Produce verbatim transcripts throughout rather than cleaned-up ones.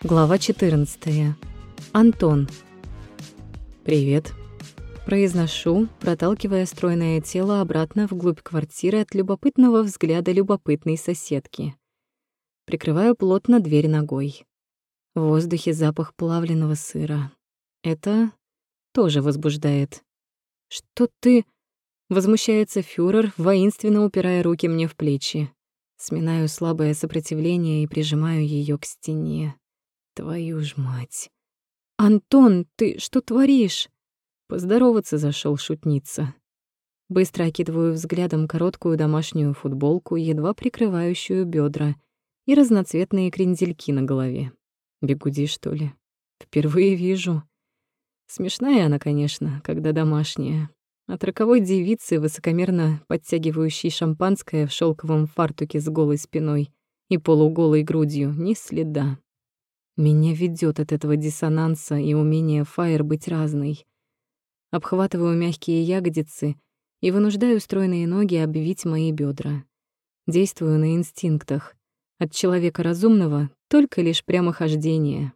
Глава четырнадцатая. Антон. «Привет», — произношу, проталкивая стройное тело обратно вглубь квартиры от любопытного взгляда любопытной соседки. Прикрываю плотно дверь ногой. В воздухе запах плавленного сыра. Это тоже возбуждает. «Что ты...» — возмущается фюрер, воинственно упирая руки мне в плечи. Сминаю слабое сопротивление и прижимаю её к стене. Твою ж мать. «Антон, ты что творишь?» Поздороваться зашёл шутница. Быстро окидываю взглядом короткую домашнюю футболку, едва прикрывающую бёдра, и разноцветные крендельки на голове. Бигуди, что ли? Впервые вижу. Смешная она, конечно, когда домашняя. От роковой девицы, высокомерно подтягивающей шампанское в шёлковом фартуке с голой спиной и полуголой грудью, ни следа. Меня ведёт от этого диссонанса и умения Фаер быть разной. Обхватываю мягкие ягодицы и вынуждаю стройные ноги обвить мои бёдра. Действую на инстинктах. От человека разумного только лишь прямохождение.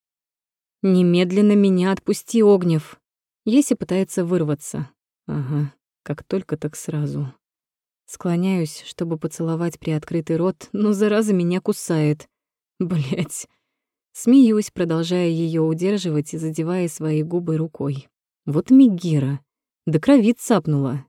«Немедленно меня отпусти, Огнев!» Еся пытается вырваться. Ага, как только, так сразу. Склоняюсь, чтобы поцеловать приоткрытый рот, но зараза меня кусает. Блять. Смеюсь, продолжая её удерживать и задевая свои губы рукой. Вот Мегера. До крови цапнула.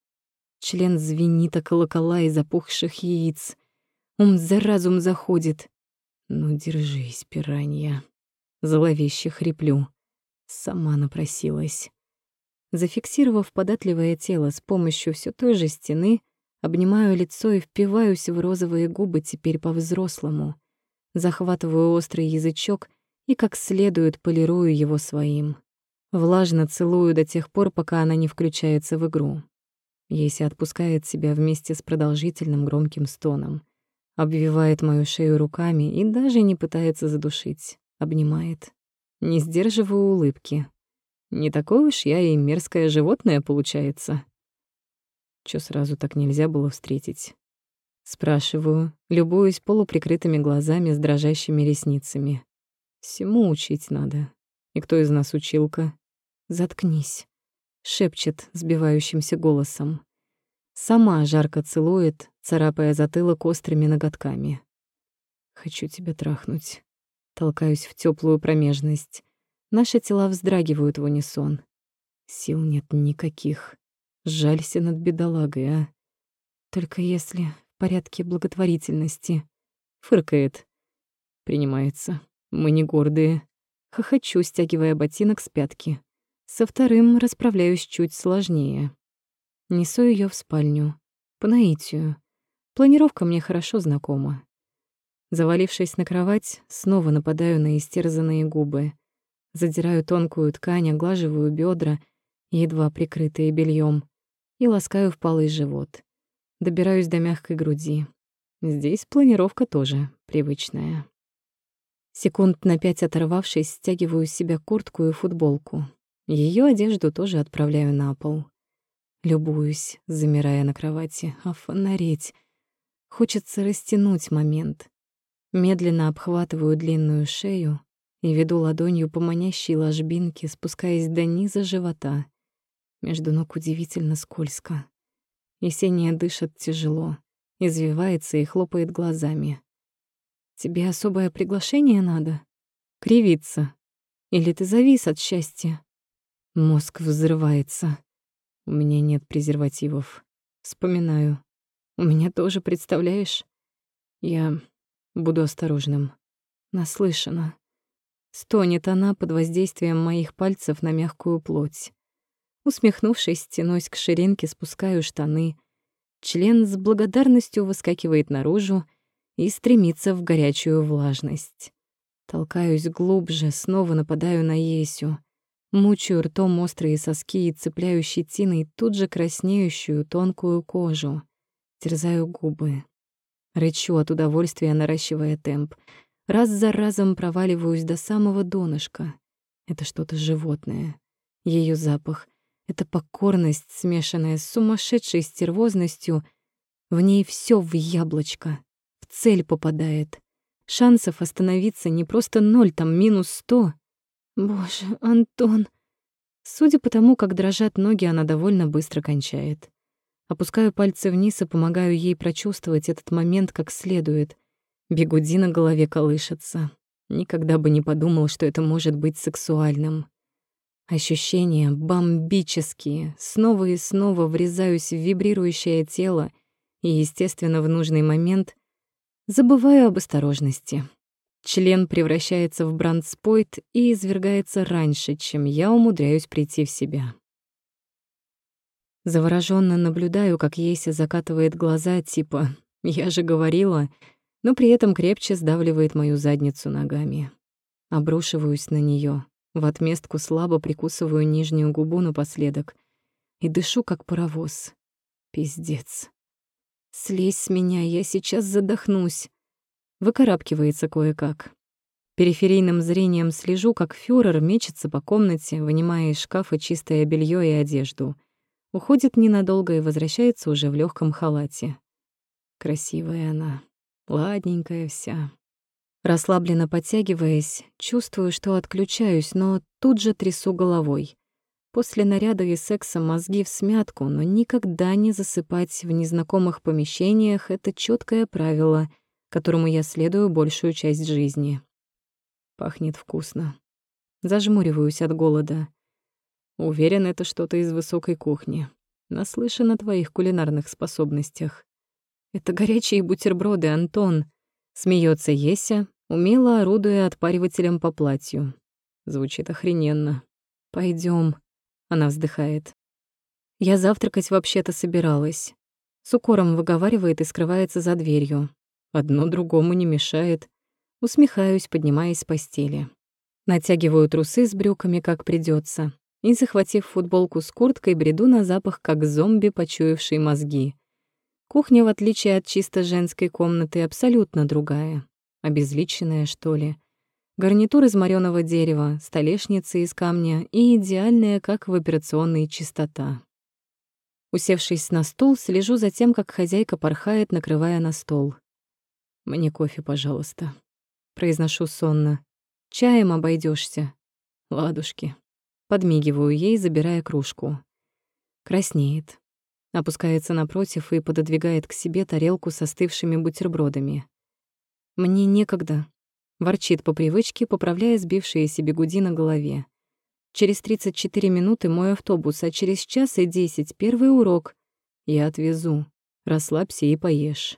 Член звенит о колокола из опухших яиц. Ум за разум заходит. Ну, держись, пиранья. Зловеще хриплю. Сама напросилась. Зафиксировав податливое тело с помощью всё той же стены, обнимаю лицо и впиваюсь в розовые губы теперь по-взрослому. Захватываю острый язычок и как следует полирую его своим. Влажно целую до тех пор, пока она не включается в игру. Еся отпускает себя вместе с продолжительным громким стоном. Обвивает мою шею руками и даже не пытается задушить. Обнимает. Не сдерживаю улыбки. Не такое уж я и мерзкое животное, получается. Чё сразу так нельзя было встретить? Спрашиваю, любуюсь полуприкрытыми глазами с дрожащими ресницами. Всему учить надо. И кто из нас училка? «Заткнись», — шепчет сбивающимся голосом. Сама жарко целует, царапая затылок острыми ноготками. «Хочу тебя трахнуть». Толкаюсь в тёплую промежность. Наши тела вздрагивают в унисон. Сил нет никаких. Жалься над бедолагой, а? Только если в порядке благотворительности. Фыркает. Принимается. Мы не гордые. Хохочу, стягивая ботинок с пятки. Со вторым расправляюсь чуть сложнее. Несу её в спальню. По наитию. Планировка мне хорошо знакома. Завалившись на кровать, снова нападаю на истерзанные губы. Задираю тонкую ткань, оглаживаю бёдра, едва прикрытые бельём, и ласкаю впалый живот. Добираюсь до мягкой груди. Здесь планировка тоже привычная. Секунд на пять оторвавшись, стягиваю с себя куртку и футболку. Её одежду тоже отправляю на пол. Любуюсь, замирая на кровати, офонареть. Хочется растянуть момент. Медленно обхватываю длинную шею и веду ладонью по манящей ложбинке, спускаясь до низа живота. Между ног удивительно скользко. Есения дышит тяжело, извивается и хлопает глазами. «Тебе особое приглашение надо?» Кривится. «Или ты завис от счастья?» Мозг взрывается. У меня нет презервативов. Вспоминаю. У меня тоже, представляешь? Я буду осторожным. Наслышана. Стонет она под воздействием моих пальцев на мягкую плоть. Усмехнувшись, тянусь к ширинке, спускаю штаны. Член с благодарностью выскакивает наружу и стремится в горячую влажность. Толкаюсь глубже, снова нападаю на Есю. Мучаю ртом острые соски и цепляю щетиной тут же краснеющую тонкую кожу. Терзаю губы. Рычу от удовольствия, наращивая темп. Раз за разом проваливаюсь до самого донышка. Это что-то животное. Её запах — это покорность, смешанная с сумасшедшей стервозностью. В ней всё в яблочко. В цель попадает. Шансов остановиться не просто ноль, там минус сто. Боже, Антон. Судя по тому, как дрожат ноги, она довольно быстро кончает. Опускаю пальцы вниз и помогаю ей прочувствовать этот момент как следует. Бигуди на голове колышется. Никогда бы не подумал, что это может быть сексуальным. Ощущения бомбические. Снова и снова врезаюсь в вибрирующее тело и, естественно, в нужный момент забываю об осторожности. Член превращается в бранспойт и извергается раньше, чем я умудряюсь прийти в себя. Заворожённо наблюдаю, как Еся закатывает глаза, типа «я же говорила», но при этом крепче сдавливает мою задницу ногами. Обрушиваюсь на неё, в отместку слабо прикусываю нижнюю губу напоследок и дышу, как паровоз. Пиздец. Слезь с меня, я сейчас задохнусь. Выкарабкивается кое-как. Периферийным зрением слежу, как фюрер мечется по комнате, вынимая из шкафа чистое белье и одежду. Уходит ненадолго и возвращается уже в легком халате. Красивая она, ладненькая вся. Расслабленно подтягиваясь, чувствую, что отключаюсь, но тут же трясу головой. После наряда и секса мозги всмятку, но никогда не засыпать в незнакомых помещениях — это чёткое правило, которому я следую большую часть жизни. Пахнет вкусно. Зажмуриваюсь от голода. Уверен, это что-то из высокой кухни. Наслышан о твоих кулинарных способностях. Это горячие бутерброды, Антон. Смеется Еся, умело орудуя отпаривателем по платью. Звучит охрененно. Пойдем. Она вздыхает. Я завтракать вообще-то собиралась. С укором выговаривает и скрывается за дверью. Одно другому не мешает. Усмехаюсь, поднимаясь с постели. Натягиваю трусы с брюками, как придется, и, захватив футболку с курткой, бреду на запах, как зомби, почуявший мозги. Кухня, в отличие от чисто женской комнаты, абсолютно другая. Обезличенная, что ли. Гарнитур из морёного дерева, столешница из камня и идеальная, как в операционной, чистота. Усевшись на стул, слежу за тем, как хозяйка порхает, накрывая на стол. «Мне кофе, пожалуйста», — произношу сонно. «Чаем обойдешься. Ладушки». Подмигиваю ей, забирая кружку. Краснеет. Опускается напротив и пододвигает к себе тарелку с остывшими бутербродами. «Мне некогда», — ворчит по привычке, поправляя сбившиеся бигуди на голове. «Через тридцать четыре минуты мой автобус, а через час и десять первый урок. Я отвезу. Расслабься и поешь».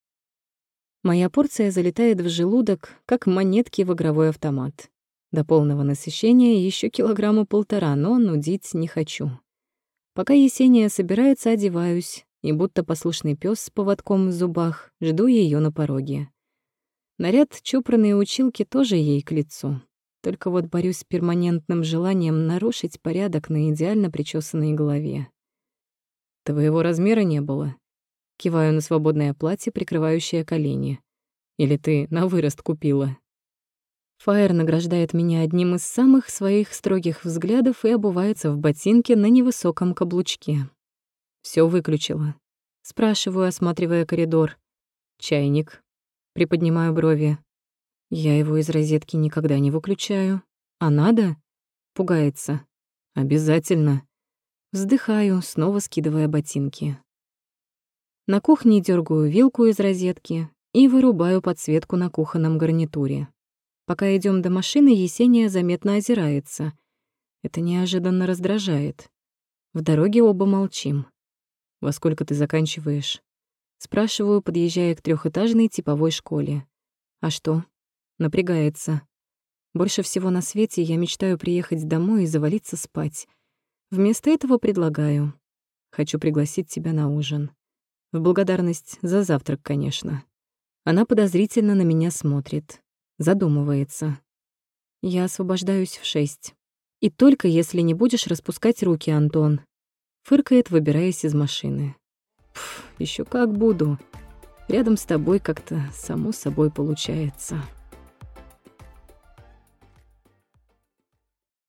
Моя порция залетает в желудок, как монетки в игровой автомат. До полного насыщения еще килограмма полтора, но нудить не хочу. Пока Есения собирается, одеваюсь, и будто послушный пес с поводком в зубах, жду ее на пороге. Наряд чопорной училки тоже ей к лицу. Только вот борюсь с перманентным желанием нарушить порядок на идеально причёсанной голове. «Твоего размера не было?» Киваю на свободное платье, прикрывающее колени. «Или ты на вырост купила?» Фаер награждает меня одним из самых своих строгих взглядов и обувается в ботинке на невысоком каблучке. Всё выключила. Спрашиваю, осматривая коридор. «Чайник?» Приподнимаю брови. «Я его из розетки никогда не выключаю. А надо?» Пугается. «Обязательно». Вздыхаю, снова скидывая ботинки. На кухне дёргаю вилку из розетки и вырубаю подсветку на кухонном гарнитуре. Пока идём до машины, Есения заметно озирается. Это неожиданно раздражает. В дороге оба молчим. «Во сколько ты заканчиваешь?» Спрашиваю, подъезжая к трёхэтажной типовой школе. «А что?» Напрягается. Больше всего на свете я мечтаю приехать домой и завалиться спать. Вместо этого предлагаю. Хочу пригласить тебя на ужин. В благодарность за завтрак, конечно. Она подозрительно на меня смотрит. Задумывается. Я освобождаюсь в шесть. И только если не будешь распускать руки, Антон. Фыркает, выбираясь из машины. Пф, ещё как буду. Рядом с тобой как-то само собой получается.